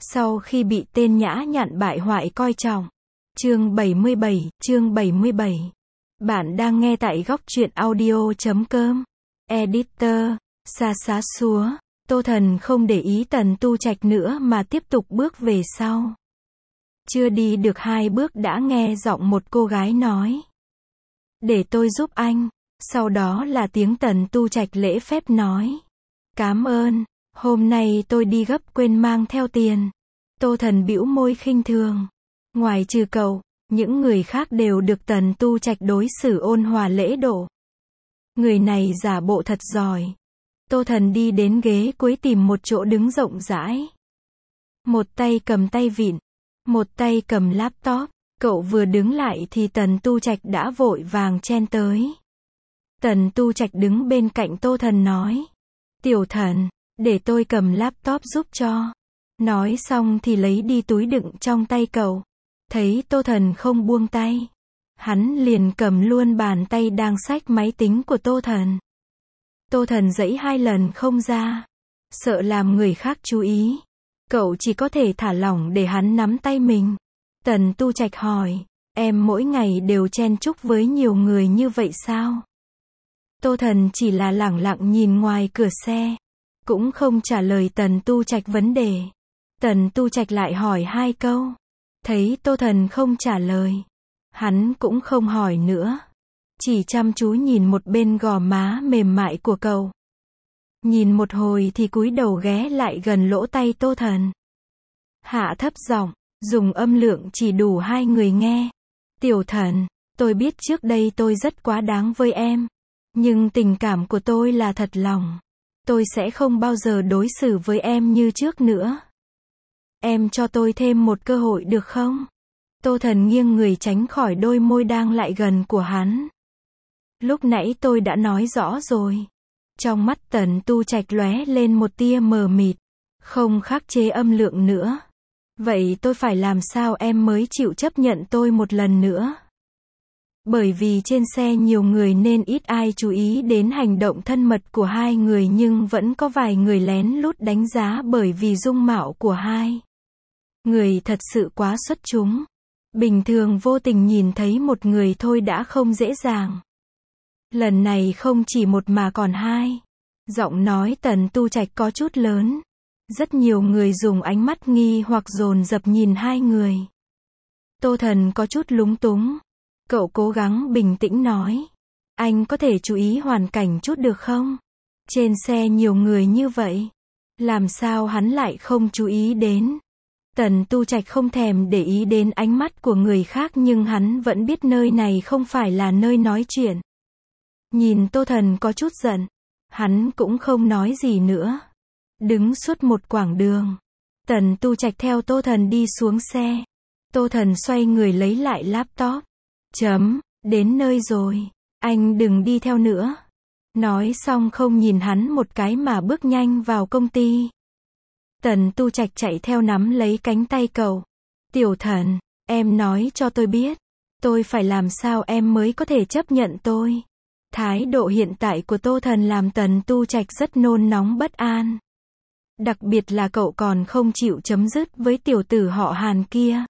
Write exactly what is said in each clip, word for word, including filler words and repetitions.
Sau khi bị tên nhã nhặn bại hoại coi trọng. Chương bảy mươi bảy, chương bảy mươi bảy. Bạn đang nghe tại góc truyện audio chấm com. Editor, xa xá xúa. Tô Thần không để ý Tần Tu Trạch nữa mà tiếp tục bước về sau. Chưa đi được hai bước đã nghe giọng một cô gái nói. Để tôi giúp anh. Sau đó là tiếng Tần Tu Trạch lễ phép nói. Cám ơn, hôm nay tôi đi gấp quên mang theo tiền. Tô Thần bĩu môi khinh thường. Ngoài trừ cậu, những người khác đều được Tần Tu Trạch đối xử ôn hòa lễ độ. Người này giả bộ thật giỏi. Tô Thần đi đến ghế cuối tìm một chỗ đứng rộng rãi. Một tay cầm tay vịn, một tay cầm laptop. Cậu vừa đứng lại thì Tần Tu Trạch đã vội vàng chen tới. Tần Tu Trạch đứng bên cạnh Tô Thần nói. Tiểu Thần, để tôi cầm laptop giúp cho. Nói xong thì lấy đi túi đựng trong tay cậu. Thấy Tô Thần không buông tay, hắn liền cầm luôn bàn tay đang xách máy tính của Tô Thần. Tô Thần giãy hai lần không ra. Sợ làm người khác chú ý. Cậu chỉ có thể thả lỏng để hắn nắm tay mình. Tần Tu Trạch hỏi, em mỗi ngày đều chen chúc với nhiều người như vậy sao? Tô Thần chỉ là lẳng lặng nhìn ngoài cửa xe, cũng không trả lời Tần Tu Trạch vấn đề. Tần Tu Trạch lại hỏi hai câu. Thấy Tô Thần không trả lời, hắn cũng không hỏi nữa, chỉ chăm chú nhìn một bên gò má mềm mại của cậu. Nhìn một hồi thì cúi đầu ghé lại gần lỗ tai Tô Thần. Hạ thấp giọng, dùng âm lượng chỉ đủ hai người nghe. Tiểu Thần, tôi biết trước đây tôi rất quá đáng với em, nhưng tình cảm của tôi là thật lòng. Tôi sẽ không bao giờ đối xử với em như trước nữa. Em cho tôi thêm một cơ hội được không? Tô Thần nghiêng người tránh khỏi đôi môi đang lại gần của hắn. Lúc nãy tôi đã nói rõ rồi. Trong mắt Tần Tu Trạch lóe lên một tia mờ mịt, không khắc chế âm lượng nữa. Vậy tôi phải làm sao em mới chịu chấp nhận tôi một lần nữa? Bởi vì trên xe nhiều người nên ít ai chú ý đến hành động thân mật của hai người, nhưng vẫn có vài người lén lút đánh giá bởi vì dung mạo của hai người thật sự quá xuất chúng. Bình thường vô tình nhìn thấy một người thôi đã không dễ dàng. Lần này không chỉ một mà còn hai. Giọng nói Tần Tu Trạch có chút lớn. Rất nhiều người dùng ánh mắt nghi hoặc dồn dập nhìn hai người. Tô Thần có chút lúng túng. Cậu cố gắng bình tĩnh nói. Anh có thể chú ý hoàn cảnh chút được không? Trên xe nhiều người như vậy, làm sao hắn lại không chú ý đến? Tần Tu Trạch không thèm để ý đến ánh mắt của người khác, nhưng hắn vẫn biết nơi này không phải là nơi nói chuyện. Nhìn Tô Thần có chút giận, hắn cũng không nói gì nữa. Đứng suốt một quãng đường, Tần Tu Trạch theo Tô Thần đi xuống xe. Tô Thần xoay người lấy lại laptop. Chấm, đến nơi rồi, anh đừng đi theo nữa. Nói xong không nhìn hắn một cái mà bước nhanh vào công ty. Tần Tu Trạch chạy theo nắm lấy cánh tay cậu. Tiểu Thần, em nói cho tôi biết, tôi phải làm sao em mới có thể chấp nhận tôi? Thái độ hiện tại của Tô Thần làm Tần Tu Trạch rất nôn nóng bất an. Đặc biệt là cậu còn không chịu chấm dứt với tiểu tử họ Hàn kia.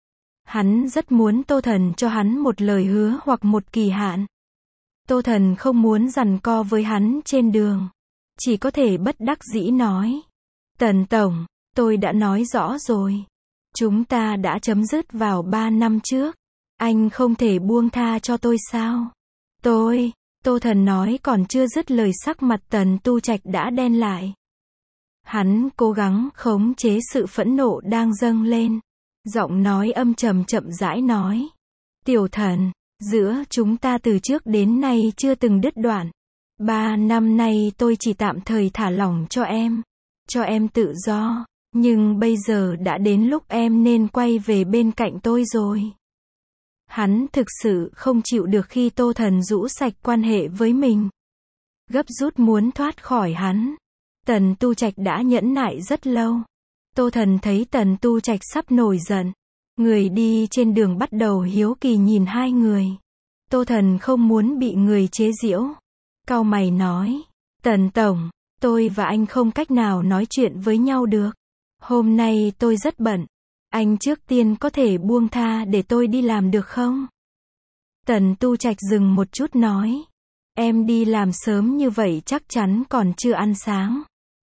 Hắn rất muốn Tô Thần cho hắn một lời hứa hoặc một kỳ hạn. Tô Thần không muốn giằng co với hắn trên đường, chỉ có thể bất đắc dĩ nói. Tần Tổng, tôi đã nói rõ rồi. Chúng ta đã chấm dứt vào ba năm trước. Anh không thể buông tha cho tôi sao? Tôi, Tô Thần nói còn chưa dứt lời sắc mặt Tần Tu Trạch đã đen lại. Hắn cố gắng khống chế sự phẫn nộ đang dâng lên. Giọng nói âm trầm chậm rãi nói. Tiểu Thần, giữa chúng ta từ trước đến nay chưa từng đứt đoạn. Ba năm nay tôi chỉ tạm thời thả lỏng cho em. Cho em tự do. Nhưng bây giờ đã đến lúc em nên quay về bên cạnh tôi rồi. Hắn thực sự không chịu được khi Tô Thần rũ sạch quan hệ với mình. Gấp rút muốn thoát khỏi hắn. Tần Tu Trạch đã nhẫn nại rất lâu. Tô Thần thấy Tần Tu Trạch sắp nổi giận. Người đi trên đường bắt đầu hiếu kỳ nhìn hai người. Tô Thần không muốn bị người chế giễu. Cau mày nói. Tần Tổng, tôi và anh không cách nào nói chuyện với nhau được. Hôm nay tôi rất bận. Anh trước tiên có thể buông tha để tôi đi làm được không? Tần Tu Trạch dừng một chút nói. Em đi làm sớm như vậy chắc chắn còn chưa ăn sáng.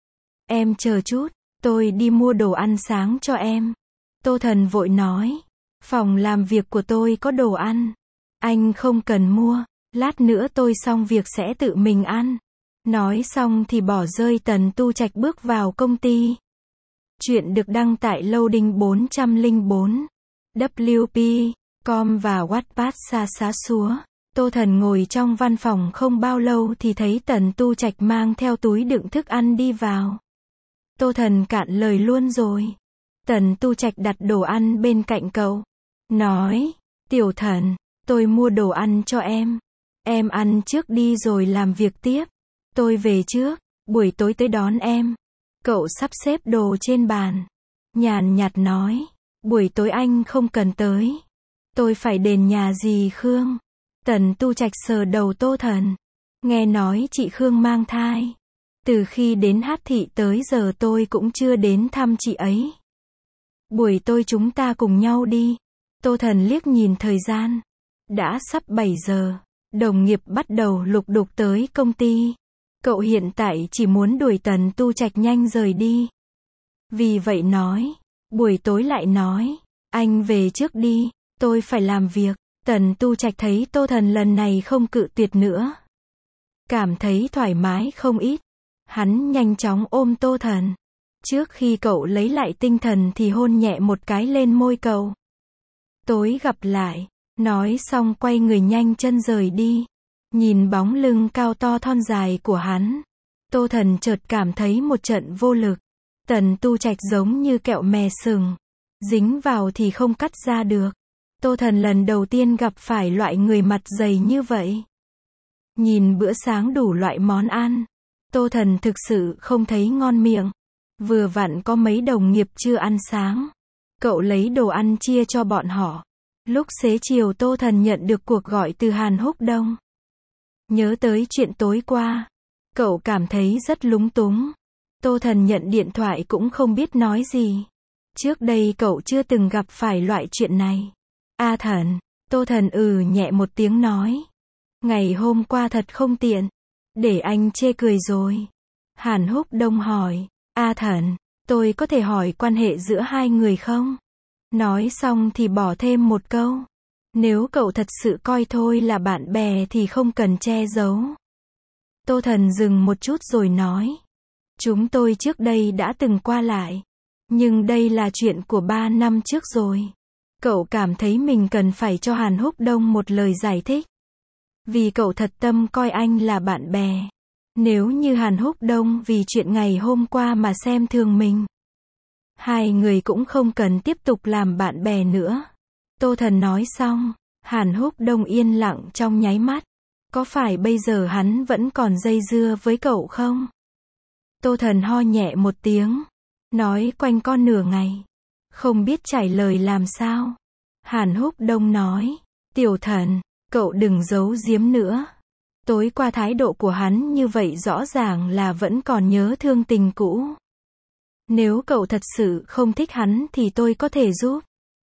Em chờ chút, tôi đi mua đồ ăn sáng cho em. Tô Thần vội nói. Phòng làm việc của tôi có đồ ăn. Anh không cần mua, lát nữa tôi xong việc sẽ tự mình ăn. Nói xong thì bỏ rơi Tần Tu Trạch bước vào công ty. Chuyện được đăng tại Loading bốn không bốn, W P, com và Wattpad xa xá xúa. Tô Thần ngồi trong văn phòng không bao lâu thì thấy Tần Tu Trạch mang theo túi đựng thức ăn đi vào. Tô Thần cạn lời luôn rồi. Tần Tu Trạch đặt đồ ăn bên cạnh cậu. Nói, Tiểu Thần, tôi mua đồ ăn cho em. Em ăn trước đi rồi làm việc tiếp. Tôi về trước, buổi tối tới đón em. Cậu sắp xếp đồ trên bàn. Nhàn nhạt nói, buổi tối anh không cần tới. Tôi phải đền nhà dì Khương. Tần Tu Trạch sờ đầu Tô Thần. Nghe nói chị Khương mang thai. Từ khi đến Hát Thị tới giờ tôi cũng chưa đến thăm chị ấy. Buổi tối chúng ta cùng nhau đi. Tô Thần liếc nhìn thời gian. Đã sắp bảy giờ. Đồng nghiệp bắt đầu lục đục tới công ty. Cậu hiện tại chỉ muốn đuổi Tần Tu Trạch nhanh rời đi. Vì vậy nói. Buổi tối lại nói. Anh về trước đi. Tôi phải làm việc. Tần Tu Trạch thấy Tô Thần lần này không cự tuyệt nữa. Cảm thấy thoải mái không ít. Hắn nhanh chóng ôm Tô Thần. Trước khi cậu lấy lại tinh thần thì hôn nhẹ một cái lên môi cậu. Tối gặp lại. Nói xong quay người nhanh chân rời đi. Nhìn bóng lưng cao to thon dài của hắn. Tô Thần chợt cảm thấy một trận vô lực. Tần Tu Trạch giống như kẹo mè sừng. Dính vào thì không cắt ra được. Tô Thần lần đầu tiên gặp phải loại người mặt dày như vậy. Nhìn bữa sáng đủ loại món ăn. Tô Thần thực sự không thấy ngon miệng. Vừa vặn có mấy đồng nghiệp chưa ăn sáng. Cậu lấy đồ ăn chia cho bọn họ. Lúc xế chiều Tô Thần nhận được cuộc gọi từ Hàn Húc Đông. Nhớ tới chuyện tối qua. Cậu cảm thấy rất lúng túng. Tô Thần nhận điện thoại cũng không biết nói gì. Trước đây cậu chưa từng gặp phải loại chuyện này. A Thần. Tô Thần ừ nhẹ một tiếng nói. Ngày hôm qua thật không tiện. Để anh chê cười rồi. Hàn Húc Đông hỏi. A Thần, tôi có thể hỏi quan hệ giữa hai người không? Nói xong thì bỏ thêm một câu. Nếu cậu thật sự coi thôi là bạn bè thì không cần che giấu. Tô Thần dừng một chút rồi nói. Chúng tôi trước đây đã từng qua lại. Nhưng đây là chuyện của ba năm trước rồi. Cậu cảm thấy mình cần phải cho Hàn Húc Đông một lời giải thích. Vì cậu thật tâm coi anh là bạn bè. Nếu như Hàn Húc Đông vì chuyện ngày hôm qua mà xem thường mình. Hai người cũng không cần tiếp tục làm bạn bè nữa. Tô Thần nói xong. Hàn Húc Đông yên lặng trong nháy mắt. Có phải bây giờ hắn vẫn còn dây dưa với cậu không? Tô Thần ho nhẹ một tiếng. Nói quanh co nửa ngày. Không biết trả lời làm sao. Hàn Húc Đông nói. Tiểu Thần, cậu đừng giấu giếm nữa. Tối qua thái độ của hắn như vậy rõ ràng là vẫn còn nhớ thương tình cũ. Nếu cậu thật sự không thích hắn thì tôi có thể giúp.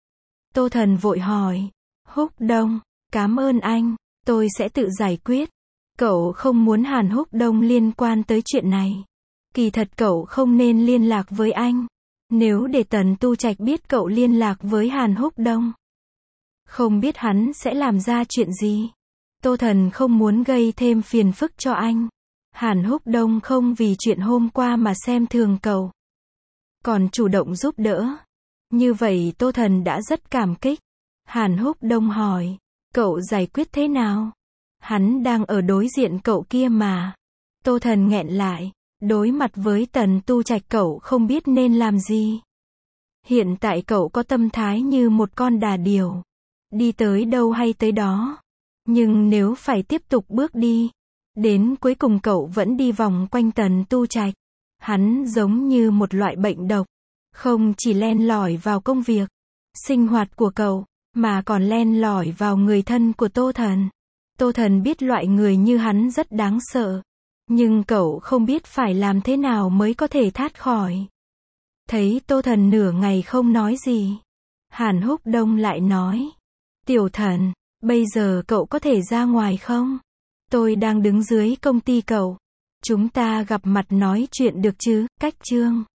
Tô Thần vội hỏi. Húc Đông, cảm ơn anh, tôi sẽ tự giải quyết. Cậu không muốn Hàn Húc Đông liên quan tới chuyện này. Kỳ thật cậu không nên liên lạc với anh. Nếu để Tần Tu Trạch biết cậu liên lạc với Hàn Húc Đông. Không biết hắn sẽ làm ra chuyện gì. Tô Thần không muốn gây thêm phiền phức cho anh. Hàn Húc Đông không vì chuyện hôm qua mà xem thường cậu. Còn chủ động giúp đỡ. Như vậy Tô Thần đã rất cảm kích. Hàn Húc Đông hỏi. Cậu giải quyết thế nào? Hắn đang ở đối diện cậu kia mà. Tô Thần nghẹn lại. Đối mặt với Tần Tu Trạch cậu không biết nên làm gì. Hiện tại cậu có tâm thái như một con đà điểu. Đi tới đâu hay tới đó. Nhưng nếu phải tiếp tục bước đi. Đến cuối cùng cậu vẫn đi vòng quanh Tần Tu Trạch. Hắn giống như một loại bệnh độc. Không chỉ len lỏi vào công việc, sinh hoạt của cậu, mà còn len lỏi vào người thân của Tô Thần. Tô Thần biết loại người như hắn rất đáng sợ. Nhưng cậu không biết phải làm thế nào mới có thể thoát khỏi. Thấy Tô Thần nửa ngày không nói gì, Hàn Húc Đông lại nói. Tiểu Thần, bây giờ cậu có thể ra ngoài không? Tôi đang đứng dưới công ty cậu. Chúng ta gặp mặt nói chuyện được chứ, Cách Trương.